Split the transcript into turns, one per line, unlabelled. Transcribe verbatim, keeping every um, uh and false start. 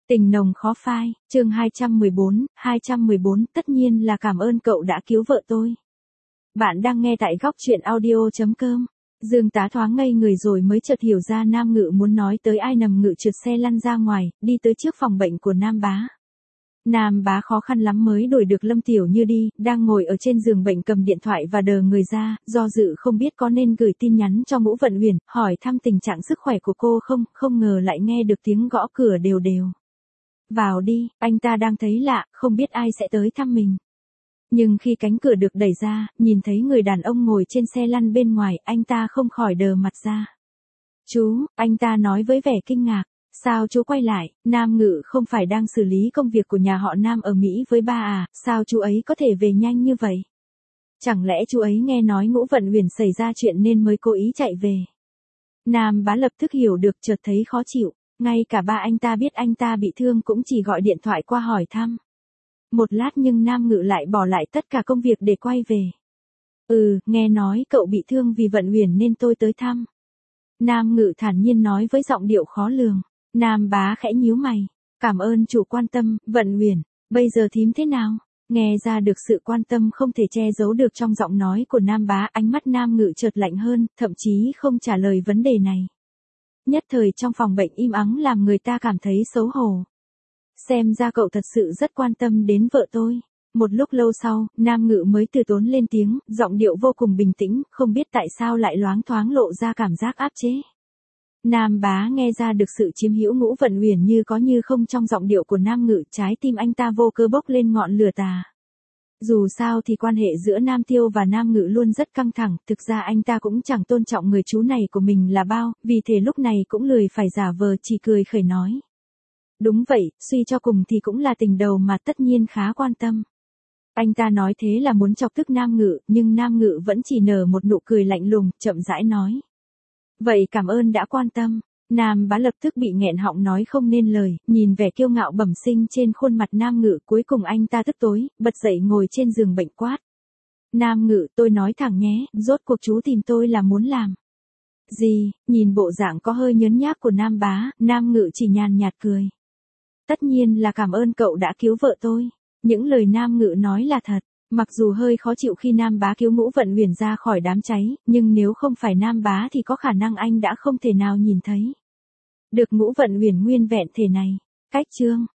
Tình nồng khó phai, chương hai trăm mười bốn, hai trăm mười bốn, tất nhiên là cảm ơn cậu đã cứu vợ tôi. Bạn đang nghe tại góc truyện audio chấm com. Dương Tá thoáng ngây người rồi mới chợt hiểu ra Nam Ngự muốn nói tới ai. Nằm ngự trượt xe lăn ra ngoài, đi tới trước phòng bệnh của Nam Bá. Nam Bá khó khăn lắm mới đuổi được Lâm Tiểu Như đi, đang ngồi ở trên giường bệnh cầm điện thoại và đờ người ra, do dự không biết có nên gửi tin nhắn cho Ngũ Vận Huyền, hỏi thăm tình trạng sức khỏe của cô không, không ngờ lại nghe được tiếng gõ cửa đều đều. Vào đi, anh ta đang thấy lạ, không biết ai sẽ tới thăm mình. Nhưng khi cánh cửa được đẩy ra, nhìn thấy người đàn ông ngồi trên xe lăn bên ngoài, anh ta không khỏi đờ mặt ra. Chú, anh ta nói với vẻ kinh ngạc. Sao chú quay lại, Nam Ngự không phải đang xử lý công việc của nhà họ Nam ở Mỹ với ba à, sao chú ấy có thể về nhanh như vậy? Chẳng lẽ chú ấy nghe nói Ngũ Vận Huyền xảy ra chuyện nên mới cố ý chạy về? Nam Bá lập tức hiểu được, chợt thấy khó chịu, ngay cả ba anh ta biết anh ta bị thương cũng chỉ gọi điện thoại qua hỏi thăm. Một lát nhưng Nam Ngự lại bỏ lại tất cả công việc để quay về. Ừ, nghe nói cậu bị thương vì Vận Huyền nên tôi tới thăm. Nam Ngự thản nhiên nói với giọng điệu khó lường. Nam Bá khẽ nhíu mày. Cảm ơn chủ quan tâm, Vận Huyền. Bây giờ thím thế nào? Nghe ra được sự quan tâm không thể che giấu được trong giọng nói của Nam Bá. Ánh mắt Nam Ngự chợt lạnh hơn, thậm chí không trả lời vấn đề này. Nhất thời trong phòng bệnh im ắng làm người ta cảm thấy xấu hổ. Xem ra cậu thật sự rất quan tâm đến vợ tôi. Một lúc lâu sau, Nam Ngự mới từ tốn lên tiếng, giọng điệu vô cùng bình tĩnh, không biết tại sao lại loáng thoáng lộ ra cảm giác áp chế. Nam Bá nghe ra được sự chiếm hữu Ngũ Vận Huyền như có như không trong giọng điệu của Nam Ngự, trái tim anh ta vô cơ bốc lên ngọn lửa tà. Dù sao thì quan hệ giữa Nam Tiêu và Nam Ngự luôn rất căng thẳng, thực ra anh ta cũng chẳng tôn trọng người chú này của mình là bao, vì thế lúc này cũng lười phải giả vờ, chỉ cười khẩy nói. Đúng vậy, suy cho cùng thì cũng là tình đầu mà, tất nhiên khá quan tâm. Anh ta nói thế là muốn chọc tức Nam Ngự, nhưng Nam Ngự vẫn chỉ nở một nụ cười lạnh lùng, chậm rãi nói. Vậy cảm ơn đã quan tâm. Nam Bá lập tức bị nghẹn họng nói không nên lời, nhìn vẻ kiêu ngạo bẩm sinh trên khuôn mặt Nam Ngự, cuối cùng anh ta tức tối, bật dậy ngồi trên giường bệnh quát. Nam Ngự, tôi nói thẳng nhé, rốt cuộc chú tìm tôi là muốn làm gì? Nhìn bộ dạng có hơi nhớn nhác của Nam Bá, Nam Ngự chỉ nhàn nhạt cười. Tất nhiên là cảm ơn cậu đã cứu vợ tôi. Những lời Nam Ngự nói là thật. Mặc dù hơi khó chịu khi Nam Bá cứu Ngũ Vận Huyền ra khỏi đám cháy, nhưng nếu không phải Nam Bá thì có khả năng anh đã không thể nào nhìn thấy được Ngũ Vận Huyền nguyên vẹn thể này. Cách chương